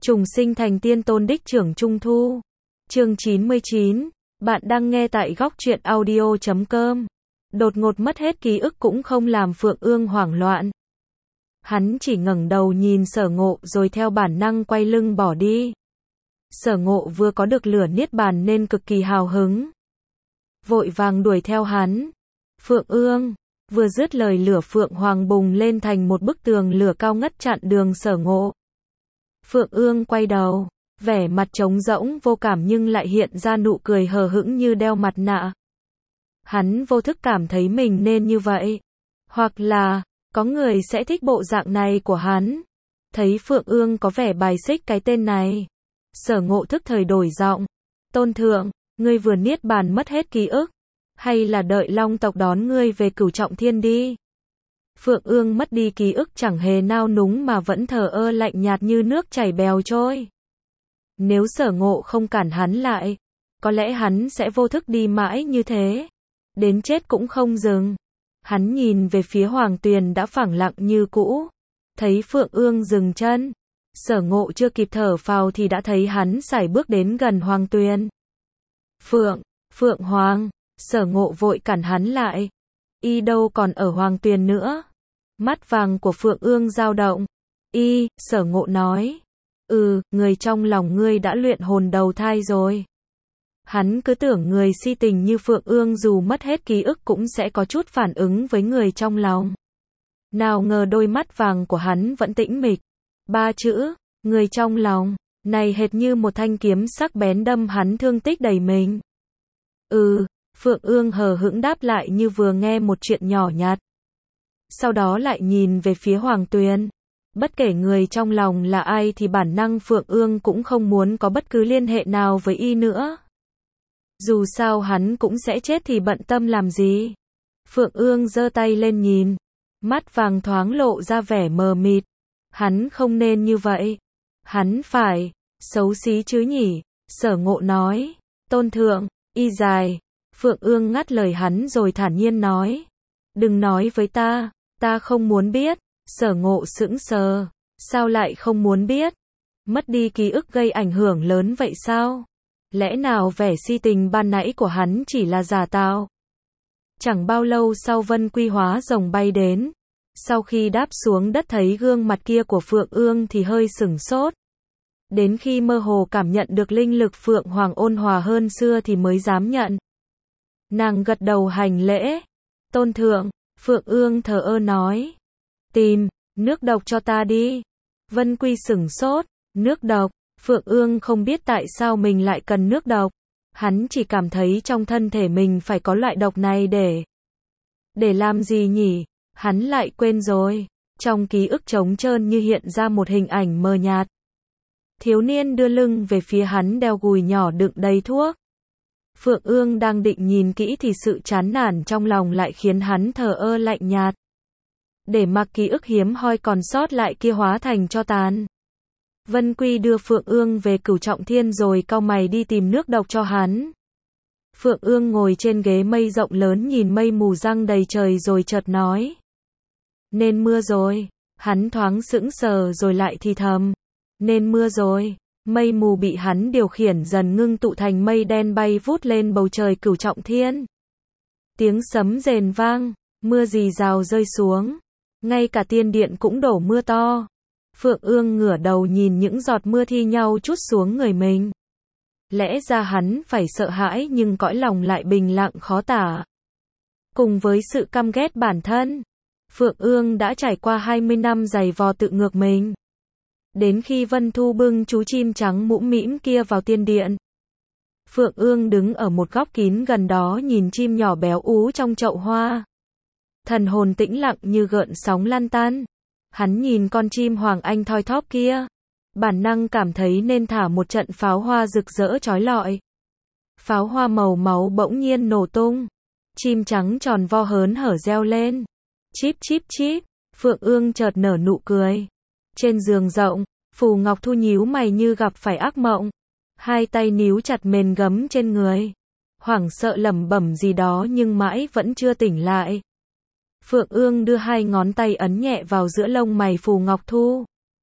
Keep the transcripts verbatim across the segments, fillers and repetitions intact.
Trùng sinh thành tiên tôn đích trưởng Trung Thu. Chương chín mươi chín. Bạn đang nghe tại góc truyện audio chấm com. Đột ngột mất hết ký ức cũng không làm Phượng Ương hoảng loạn. Hắn chỉ ngẩng đầu nhìn Sở Ngộ rồi theo bản năng quay lưng bỏ đi. Sở Ngộ vừa có được lửa niết bàn nên cực kỳ hào hứng. Vội vàng đuổi theo hắn. Phượng Ương, vừa dứt lời lửa Phượng Hoàng bùng lên thành một bức tường lửa cao ngất chặn đường Sở Ngộ. Phượng Ương quay đầu, vẻ mặt trống rỗng vô cảm nhưng lại hiện ra nụ cười hờ hững như đeo mặt nạ. Hắn vô thức cảm thấy mình nên như vậy. Hoặc là, có người sẽ thích bộ dạng này của hắn. Thấy Phượng Ương có vẻ bài xích cái tên này. Sở Ngộ thức thời đổi giọng. Tôn thượng, ngươi vừa niết bàn mất hết ký ức. Hay là đợi Long tộc đón ngươi về Cửu Trọng Thiên đi. Phượng Ương mất đi ký ức chẳng hề nao núng mà vẫn thờ ơ lạnh nhạt như nước chảy bèo trôi. Nếu Sở Ngộ không cản hắn lại, có lẽ hắn sẽ vô thức đi mãi như thế. Đến chết cũng không dừng. Hắn nhìn về phía Hoàng Tuyền đã phẳng lặng như cũ. Thấy Phượng Ương dừng chân. Sở Ngộ chưa kịp thở phào thì đã thấy hắn sải bước đến gần Hoàng Tuyền. Phượng, Phượng Hoàng, Sở Ngộ vội cản hắn lại. Y đâu còn ở Hoàng Tuyền nữa. Mắt vàng của Phượng Ương dao động. Y, Sở Ngộ nói. Ừ, người trong lòng ngươi đã luyện hồn đầu thai rồi. Hắn cứ tưởng người si tình như Phượng Ương dù mất hết ký ức cũng sẽ có chút phản ứng với người trong lòng. Nào ngờ đôi mắt vàng của hắn vẫn tĩnh mịch. Ba chữ, người trong lòng, này hệt như một thanh kiếm sắc bén đâm hắn thương tích đầy mình. Ừ, Phượng Ương hờ hững đáp lại như vừa nghe một chuyện nhỏ nhặt. Sau đó lại nhìn về phía Hoàng Tuyền. Bất kể người trong lòng là ai thì bản năng Phượng Ương cũng không muốn có bất cứ liên hệ nào với y nữa. Dù sao hắn cũng sẽ chết thì bận tâm làm gì. Phượng Ương giơ tay lên nhìn. Mắt vàng thoáng lộ ra vẻ mờ mịt. Hắn không nên như vậy. Hắn phải, xấu xí chứ nhỉ. Sở Ngộ nói. Tôn thượng, y dài. Phượng Ương ngắt lời hắn rồi thản nhiên nói. Đừng nói với ta, ta không muốn biết. Sở Ngộ sững sờ. Sao lại không muốn biết? Mất đi ký ức gây ảnh hưởng lớn vậy sao? Lẽ nào vẻ si tình ban nãy của hắn chỉ là giả tạo? Chẳng bao lâu sau Vân Quy hóa rồng bay đến. Sau khi đáp xuống đất thấy gương mặt kia của Phượng Ương thì hơi sửng sốt. Đến khi mơ hồ cảm nhận được linh lực Phượng Hoàng ôn hòa hơn xưa thì mới dám nhận. Nàng gật đầu hành lễ. Tôn thượng, Phượng Ương thờ ơ nói. Tìm, nước độc cho ta đi. Vân Quy sửng sốt. Nước độc. Phượng Ương không biết tại sao mình lại cần nước độc. Hắn chỉ cảm thấy trong thân thể mình phải có loại độc này để... Để làm gì nhỉ? Hắn lại quên rồi. Trong ký ức trống trơn như hiện ra một hình ảnh mờ nhạt. Thiếu niên đưa lưng về phía hắn đeo gùi nhỏ đựng đầy thuốc. Phượng Ương đang định nhìn kỹ thì sự chán nản trong lòng lại khiến hắn thờ ơ lạnh nhạt. Để mặc ký ức hiếm hoi còn sót lại kia hóa thành tro tàn. Vân Quy đưa Phượng Ương về Cửu Trọng Thiên rồi cau mày đi tìm nước độc cho hắn. Phượng Ương ngồi trên ghế mây rộng lớn nhìn mây mù giăng đầy trời rồi chợt nói. Nên mưa rồi. Hắn thoáng sững sờ rồi lại thì thầm. Nên mưa rồi. Mây mù bị hắn điều khiển dần ngưng tụ thành mây đen bay vút lên bầu trời Cửu Trọng Thiên. Tiếng sấm rền vang, mưa rì rào rơi xuống. Ngay cả tiên điện cũng đổ mưa to. Phượng Ương ngửa đầu nhìn những giọt mưa thi nhau trút xuống người mình. Lẽ ra hắn phải sợ hãi nhưng cõi lòng lại bình lặng khó tả. Cùng với sự căm ghét bản thân, Phượng Ương đã trải qua hai mươi năm giày vò tự ngược mình. Đến khi Vân Thu bưng chú chim trắng mũm mĩm kia vào tiên điện. Phượng Ương đứng ở một góc kín gần đó nhìn chim nhỏ béo ú trong chậu hoa. Thần hồn tĩnh lặng như gợn sóng lan tan. Hắn nhìn con chim hoàng anh thoi thóp kia. Bản năng cảm thấy nên thả một trận pháo hoa rực rỡ chói lọi. Pháo hoa màu máu bỗng nhiên nổ tung. Chim trắng tròn vo hớn hở reo lên. Chíp chíp chíp. Phượng Ương chợt nở nụ cười. Trên giường rộng, Phù Ngọc Thu nhíu mày như gặp phải ác mộng. Hai tay níu chặt mền gấm trên người. Hoảng sợ lẩm bẩm gì đó nhưng mãi vẫn chưa tỉnh lại. Phượng Ương đưa hai ngón tay ấn nhẹ vào giữa lông mày Phù Ngọc Thu.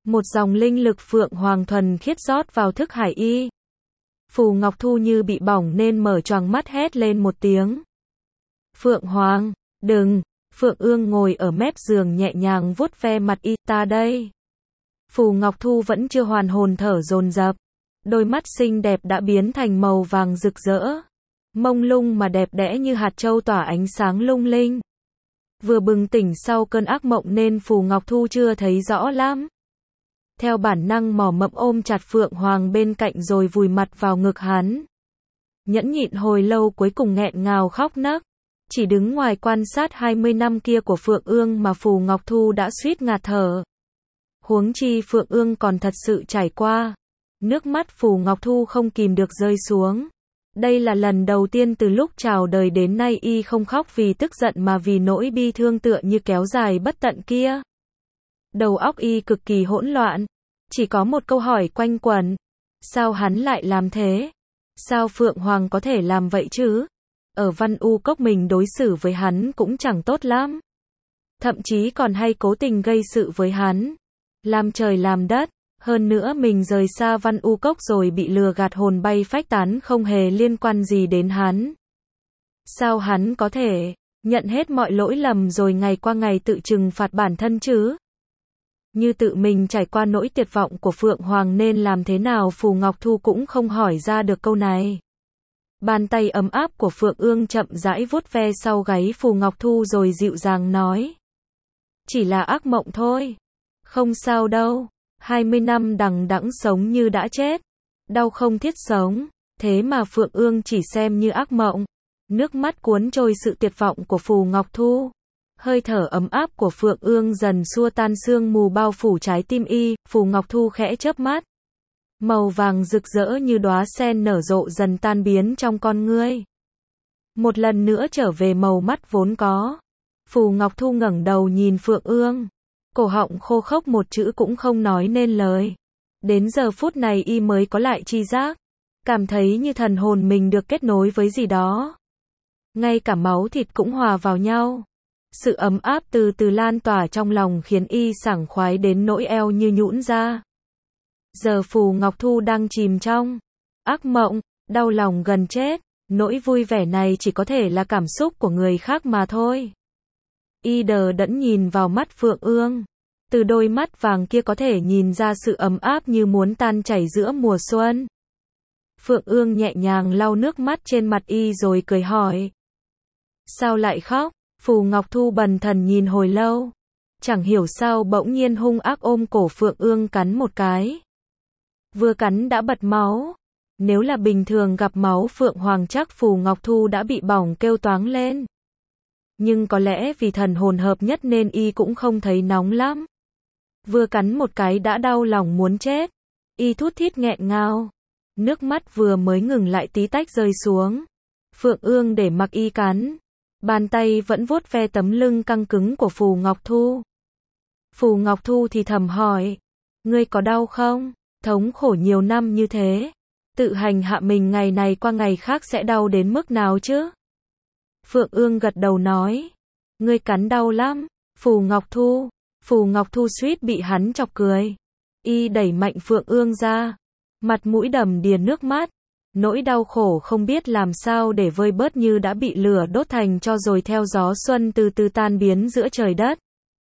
Một dòng linh lực Phượng Hoàng thuần khiết rót vào thức hải y. Phù Ngọc Thu như bị bỏng nên mở choàng mắt hét lên một tiếng. Phượng Hoàng, đừng. Phượng Ương ngồi ở mép giường nhẹ nhàng vuốt ve mặt y, ta đây. Phù Ngọc Thu vẫn chưa hoàn hồn thở dồn dập. Đôi mắt xinh đẹp đã biến thành màu vàng rực rỡ. Mông lung mà đẹp đẽ như hạt châu tỏa ánh sáng lung linh. Vừa bừng tỉnh sau cơn ác mộng nên Phù Ngọc Thu chưa thấy rõ lắm. Theo bản năng mò mẫm ôm chặt Phượng Hoàng bên cạnh rồi vùi mặt vào ngực hắn. Nhẫn nhịn hồi lâu cuối cùng nghẹn ngào khóc nấc. Chỉ đứng ngoài quan sát hai mươi năm kia của Phượng Ương mà Phù Ngọc Thu đã suýt ngạt thở. Huống chi Phượng Ương còn thật sự trải qua. Nước mắt Phù Ngọc Thu không kìm được rơi xuống. Đây là lần đầu tiên từ lúc chào đời đến nay y không khóc vì tức giận mà vì nỗi bi thương tựa như kéo dài bất tận kia. Đầu óc y cực kỳ hỗn loạn. Chỉ có một câu hỏi quanh quẩn. Sao hắn lại làm thế? Sao Phượng Hoàng có thể làm vậy chứ? Ở Văn U Cốc mình đối xử với hắn cũng chẳng tốt lắm. Thậm chí còn hay cố tình gây sự với hắn. Làm trời làm đất. Hơn nữa mình rời xa Văn U Cốc rồi bị lừa gạt hồn bay phách tán không hề liên quan gì đến hắn. Sao hắn có thể nhận hết mọi lỗi lầm rồi ngày qua ngày tự trừng phạt bản thân chứ? Như tự mình trải qua nỗi tuyệt vọng của Phượng Hoàng nên làm thế nào Phù Ngọc Thu cũng không hỏi ra được câu này. Bàn tay ấm áp của Phượng Ương chậm rãi vuốt ve sau gáy Phù Ngọc Thu rồi dịu dàng nói. Chỉ là ác mộng thôi. Không sao đâu. hai mươi năm đằng đẵng sống như đã chết. Đau không thiết sống. Thế mà Phượng Ương chỉ xem như ác mộng. Nước mắt cuốn trôi sự tuyệt vọng của Phù Ngọc Thu. Hơi thở ấm áp của Phượng Ương dần xua tan sương mù bao phủ trái tim y. Phù Ngọc Thu khẽ chớp mắt. Màu vàng rực rỡ như đóa sen nở rộ dần tan biến trong con ngươi. Một lần nữa trở về màu mắt vốn có. Phù Ngọc Thu ngẩng đầu nhìn Phượng Ương. Cổ họng khô khốc một chữ cũng không nói nên lời. Đến giờ phút này y mới có lại tri giác. Cảm thấy như thần hồn mình được kết nối với gì đó. Ngay cả máu thịt cũng hòa vào nhau. Sự ấm áp từ từ lan tỏa trong lòng khiến y sảng khoái đến nỗi eo như nhũn ra. Giờ Phù Ngọc Thu đang chìm trong ác mộng, đau lòng gần chết. Nỗi vui vẻ này chỉ có thể là cảm xúc của người khác mà thôi. Y đờ đẫn nhìn vào mắt Phượng Ương. Từ đôi mắt vàng kia có thể nhìn ra sự ấm áp như muốn tan chảy giữa mùa xuân. Phượng Ương nhẹ nhàng lau nước mắt trên mặt y rồi cười hỏi. Sao lại khóc? Phù Ngọc Thu bần thần nhìn hồi lâu. Chẳng hiểu sao bỗng nhiên hung ác ôm cổ Phượng Ương cắn một cái. Vừa cắn đã bật máu. Nếu là bình thường gặp máu Phượng Hoàng chắc Phù Ngọc Thu đã bị bỏng kêu toáng lên. Nhưng có lẽ vì thần hồn hợp nhất nên y cũng không thấy nóng lắm. Vừa cắn một cái đã đau lòng muốn chết. Y thút thít nghẹn ngào. Nước mắt vừa mới ngừng lại tí tách rơi xuống. Phượng Ương để mặc y cắn. Bàn tay vẫn vuốt ve tấm lưng căng cứng của Phù Ngọc Thu. Phù Ngọc Thu thì thầm hỏi. Ngươi có đau không? Thống khổ nhiều năm như thế. Tự hành hạ mình ngày này qua ngày khác sẽ đau đến mức nào chứ? Phượng Ương gật đầu nói. Ngươi cắn đau lắm. Phù Ngọc Thu. Phù Ngọc Thu suýt bị hắn chọc cười. Y đẩy mạnh Phượng Ương ra. Mặt mũi đầm đìa nước mắt. Nỗi đau khổ không biết làm sao để vơi bớt như đã bị lửa đốt thành tro rồi theo gió xuân từ từ tan biến giữa trời đất.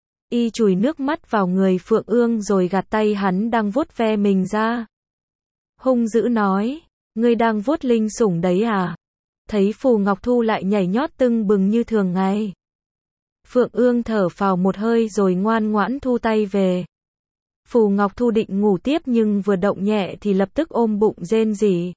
Y chùi nước mắt vào người Phượng Ương rồi gạt tay hắn đang vuốt ve mình ra. Hung dữ nói. Ngươi đang vuốt linh sủng đấy à? Thấy Phù Ngọc Thu lại nhảy nhót tưng bừng như thường ngày. Phượng Ương thở phào một hơi rồi ngoan ngoãn thu tay về. Phù Ngọc Thu định ngủ tiếp nhưng vừa động nhẹ thì lập tức ôm bụng rên rỉ.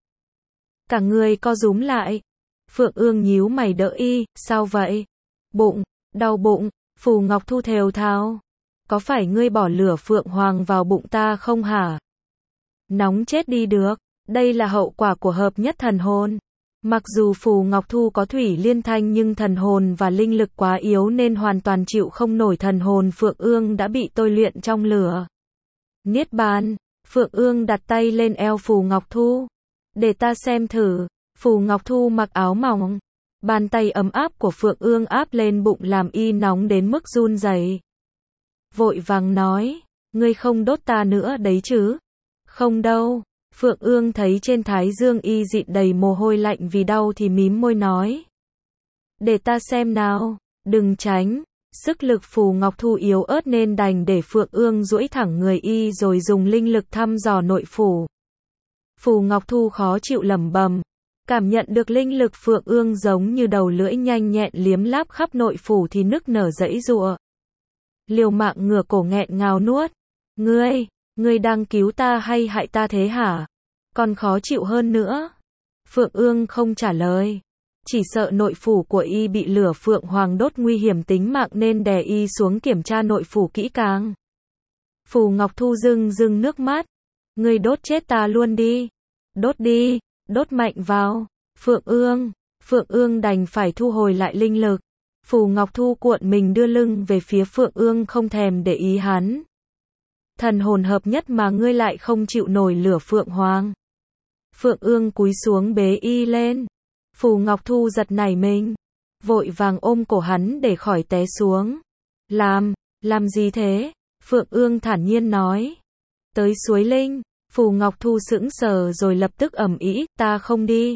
Cả người co rúm lại. Phượng Ương nhíu mày đỡ y, sao vậy? Bụng, đau bụng. Phù Ngọc Thu thều thào. Có phải ngươi bỏ lửa Phượng Hoàng vào bụng ta không hả? Nóng chết đi được. Đây là hậu quả của hợp nhất thần hồn. Mặc dù Phù Ngọc Thu có thủy liên thanh nhưng thần hồn và linh lực quá yếu nên hoàn toàn chịu không nổi thần hồn Phượng Ương đã bị tôi luyện trong lửa. Niết bàn. Phượng Ương đặt tay lên eo Phù Ngọc Thu. Để ta xem thử. Phù Ngọc Thu mặc áo mỏng. Bàn tay ấm áp của Phượng Ương áp lên bụng làm y nóng đến mức run rẩy. Vội vàng nói. Ngươi không đốt ta nữa đấy chứ? Không đâu. Phượng Ương thấy trên thái dương y dịn đầy mồ hôi lạnh vì đau thì mím môi nói. Để ta xem nào. Đừng tránh. Sức lực Phù Ngọc Thu yếu ớt nên đành để Phượng Ương duỗi thẳng người y rồi dùng linh lực thăm dò nội phủ. Phù Ngọc Thu khó chịu lẩm bẩm, cảm nhận được linh lực Phượng Ương giống như đầu lưỡi nhanh nhẹn liếm láp khắp nội phủ thì nức nở giãy giụa. Liều mạng ngửa cổ nghẹn ngào nuốt. Ngươi, ngươi đang cứu ta hay hại ta thế hả? Còn khó chịu hơn nữa. Phượng Ương không trả lời. Chỉ sợ nội phủ của y bị lửa Phượng Hoàng đốt nguy hiểm tính mạng nên đè y xuống kiểm tra nội phủ kỹ càng. Phù Ngọc Thu rưng rưng nước mắt. Ngươi đốt chết ta luôn đi. Đốt đi, đốt mạnh vào. Phượng Ương, Phượng Ương đành phải thu hồi lại linh lực. Phù Ngọc Thu cuộn mình đưa lưng về phía Phượng Ương không thèm để ý hắn. Thần hồn hợp nhất mà ngươi lại không chịu nổi lửa Phượng Hoàng. Phượng Ương cúi xuống bế y lên. Phù Ngọc Thu giật nảy mình, vội vàng ôm cổ hắn để khỏi té xuống. Làm, làm gì thế? Phượng Ương thản nhiên nói. Tới suối linh. Phù Ngọc Thu sững sờ rồi lập tức ầm ĩ, ta không đi.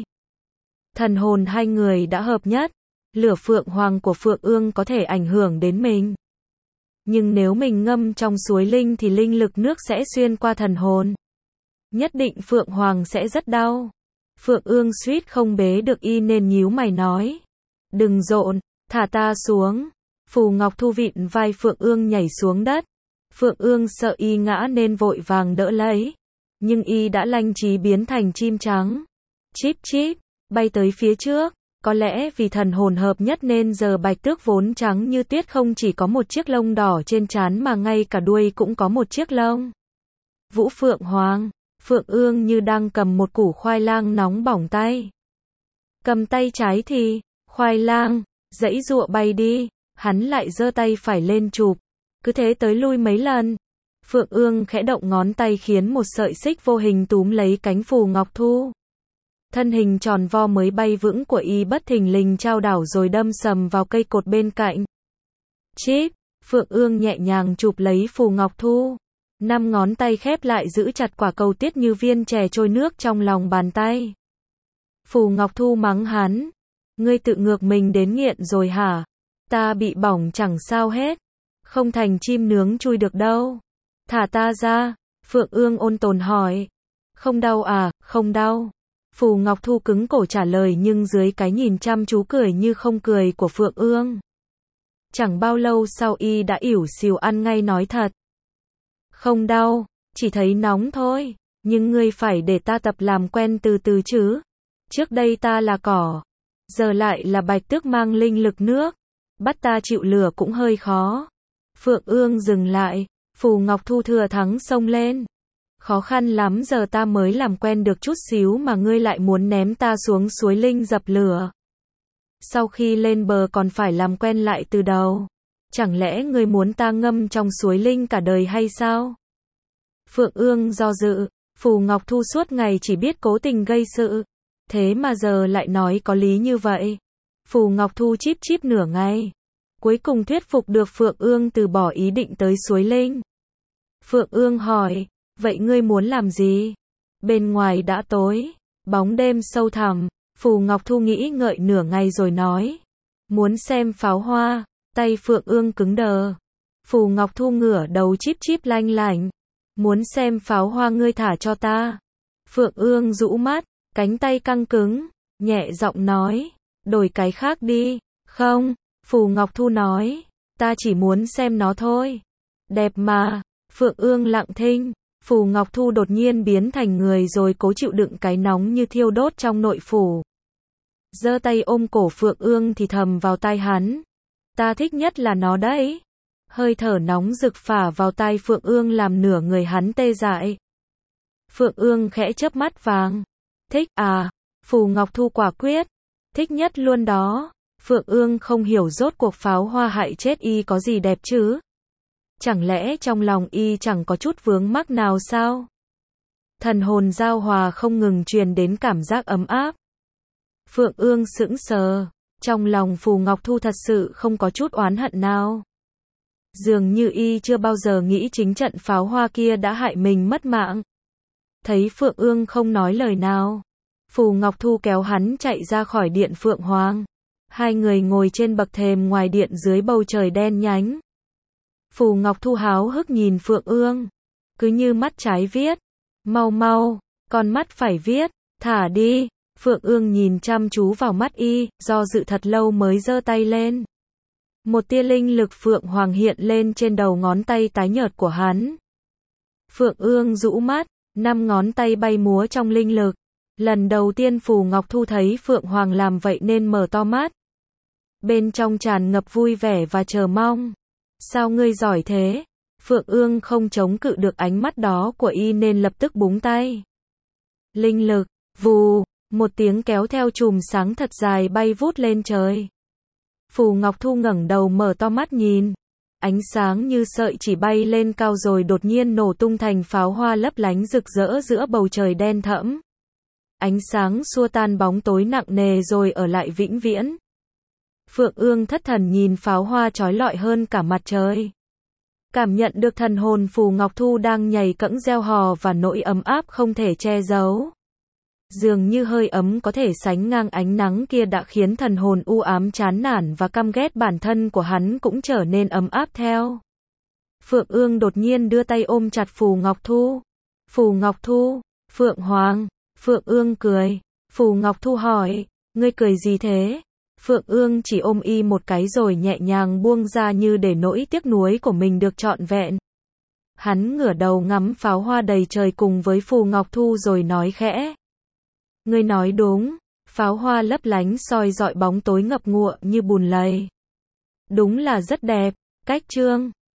Thần hồn hai người đã hợp nhất. Lửa Phượng Hoàng của Phượng Ương có thể ảnh hưởng đến mình. Nhưng nếu mình ngâm trong suối linh thì linh lực nước sẽ xuyên qua thần hồn. Nhất định Phượng Hoàng sẽ rất đau. Phượng Ương suýt không bế được y nên nhíu mày nói. Đừng rộn, thả ta xuống. Phù Ngọc Thu vịn vai Phượng Ương nhảy xuống đất. Phượng Ương sợ y ngã nên vội vàng đỡ lấy. Nhưng y đã lanh trí biến thành chim trắng. Chíp chíp, bay tới phía trước. Có lẽ vì thần hồn hợp nhất nên giờ bạch tước vốn trắng như tuyết không chỉ có một chiếc lông đỏ trên trán mà ngay cả đuôi cũng có một chiếc lông. Vũ Phượng Hoàng. Phượng Ương như đang cầm một củ khoai lang nóng bỏng tay. Cầm tay trái thì, khoai lang, giãy giụa bay đi, hắn lại giơ tay phải lên chụp. Cứ thế tới lui mấy lần. Phượng Ương khẽ động ngón tay khiến một sợi xích vô hình túm lấy cánh Phù Ngọc Thu. Thân hình tròn vo mới bay vững của y bất thình lình chao đảo rồi đâm sầm vào cây cột bên cạnh. Chíp, Phượng Ương nhẹ nhàng chụp lấy Phù Ngọc Thu. Năm ngón tay khép lại giữ chặt quả cầu tiết như viên chè trôi nước trong lòng bàn tay. Phù Ngọc Thu mắng hắn. Ngươi tự ngược mình đến nghiện rồi hả? Ta bị bỏng chẳng sao hết. Không thành chim nướng chui được đâu. Thả ta ra. Phượng Ương ôn tồn hỏi. Không đau à, không đau. Phù Ngọc Thu cứng cổ trả lời nhưng dưới cái nhìn chăm chú cười như không cười của Phượng Ương. Chẳng bao lâu sau y đã ỉu xìu ăn ngay nói thật. Không đau, chỉ thấy nóng thôi, nhưng ngươi phải để ta tập làm quen từ từ chứ. Trước đây ta là cỏ, giờ lại là bạch tước mang linh lực nước, bắt ta chịu lửa cũng hơi khó. Phượng Ương dừng lại, Phù Ngọc Thu thừa thắng xông lên. Khó khăn lắm giờ ta mới làm quen được chút xíu mà ngươi lại muốn ném ta xuống suối linh dập lửa. Sau khi lên bờ còn phải làm quen lại từ đầu. Chẳng lẽ ngươi muốn ta ngâm trong suối linh cả đời hay sao? Phượng Ương do dự, Phù Ngọc Thu suốt ngày chỉ biết cố tình gây sự. Thế mà giờ lại nói có lý như vậy. Phù Ngọc Thu chíp chíp nửa ngày. Cuối cùng thuyết phục được Phượng Ương từ bỏ ý định tới suối linh. Phượng Ương hỏi, vậy ngươi muốn làm gì? Bên ngoài đã tối, bóng đêm sâu thẳm. Phù Ngọc Thu nghĩ ngợi nửa ngày rồi nói. Muốn xem pháo hoa. Tay Phượng Ương cứng đờ. Phù Ngọc Thu ngửa đầu chíp chíp lanh lảnh. Muốn xem pháo hoa ngươi thả cho ta. Phượng Ương rũ mắt, cánh tay căng cứng, nhẹ giọng nói. Đổi cái khác đi. Không, Phù Ngọc Thu nói. Ta chỉ muốn xem nó thôi. Đẹp mà. Phượng Ương lặng thinh. Phù Ngọc Thu đột nhiên biến thành người rồi cố chịu đựng cái nóng như thiêu đốt trong nội phủ. Giơ tay ôm cổ Phượng Ương thì thầm vào tai hắn. Ta thích nhất là nó đấy. Hơi thở nóng rực phả vào tai Phượng Ương làm nửa người hắn tê dại. Phượng Ương khẽ chớp mắt vàng. Thích à? Phù Ngọc Thu quả quyết. Thích nhất luôn đó. Phượng Ương không hiểu rốt cuộc pháo hoa hại chết y có gì đẹp chứ? Chẳng lẽ trong lòng y chẳng có chút vướng mắc nào sao? Thần hồn giao hòa không ngừng truyền đến cảm giác ấm áp. Phượng Ương sững sờ. Trong lòng Phù Ngọc Thu thật sự không có chút oán hận nào. Dường như y chưa bao giờ nghĩ chính trận pháo hoa kia đã hại mình mất mạng. Thấy Phượng Ương không nói lời nào, Phù Ngọc Thu kéo hắn chạy ra khỏi điện Phượng Hoàng. Hai người ngồi trên bậc thềm ngoài điện dưới bầu trời đen nhánh. Phù Ngọc Thu háo hức nhìn Phượng Ương, cứ như mắt trái viết. Mau mau, con mắt phải viết, thả đi. Phượng Ương nhìn chăm chú vào mắt y, do dự thật lâu mới giơ tay lên. Một tia linh lực Phượng Hoàng hiện lên trên đầu ngón tay tái nhợt của hắn. Phượng Ương rũ mắt, năm ngón tay bay múa trong linh lực. Lần đầu tiên Phù Ngọc Thu thấy Phượng Hoàng làm vậy nên mở to mắt. Bên trong tràn ngập vui vẻ và chờ mong. Sao ngươi giỏi thế? Phượng Ương không chống cự được ánh mắt đó của y nên lập tức búng tay. Linh lực, vù, một tiếng kéo theo chùm sáng thật dài bay vút lên trời. Phù Ngọc Thu ngẩng đầu mở to mắt nhìn. Ánh sáng như sợi chỉ bay lên cao rồi đột nhiên nổ tung thành pháo hoa lấp lánh rực rỡ giữa bầu trời đen thẫm. Ánh sáng xua tan bóng tối nặng nề rồi ở lại vĩnh viễn. Phượng Ương thất thần nhìn pháo hoa chói lọi hơn cả mặt trời. Cảm nhận được thần hồn Phù Ngọc Thu đang nhảy cẫng reo hò và nỗi ấm áp không thể che giấu. Dường như hơi ấm có thể sánh ngang ánh nắng kia đã khiến thần hồn u ám chán nản và căm ghét bản thân của hắn cũng trở nên ấm áp theo. Phượng Ương đột nhiên đưa tay ôm chặt Phù Ngọc Thu. Phù Ngọc Thu, Phượng Hoàng. Phượng Ương cười. Phù Ngọc Thu hỏi, ngươi cười gì thế? Phượng Ương chỉ ôm y một cái rồi nhẹ nhàng buông ra như để nỗi tiếc nuối của mình được trọn vẹn. Hắn ngửa đầu ngắm pháo hoa đầy trời cùng với Phù Ngọc Thu rồi nói khẽ. Ngươi nói đúng, pháo hoa lấp lánh soi rọi bóng tối ngập ngụa như bùn lầy. Đúng là rất đẹp. Cách chương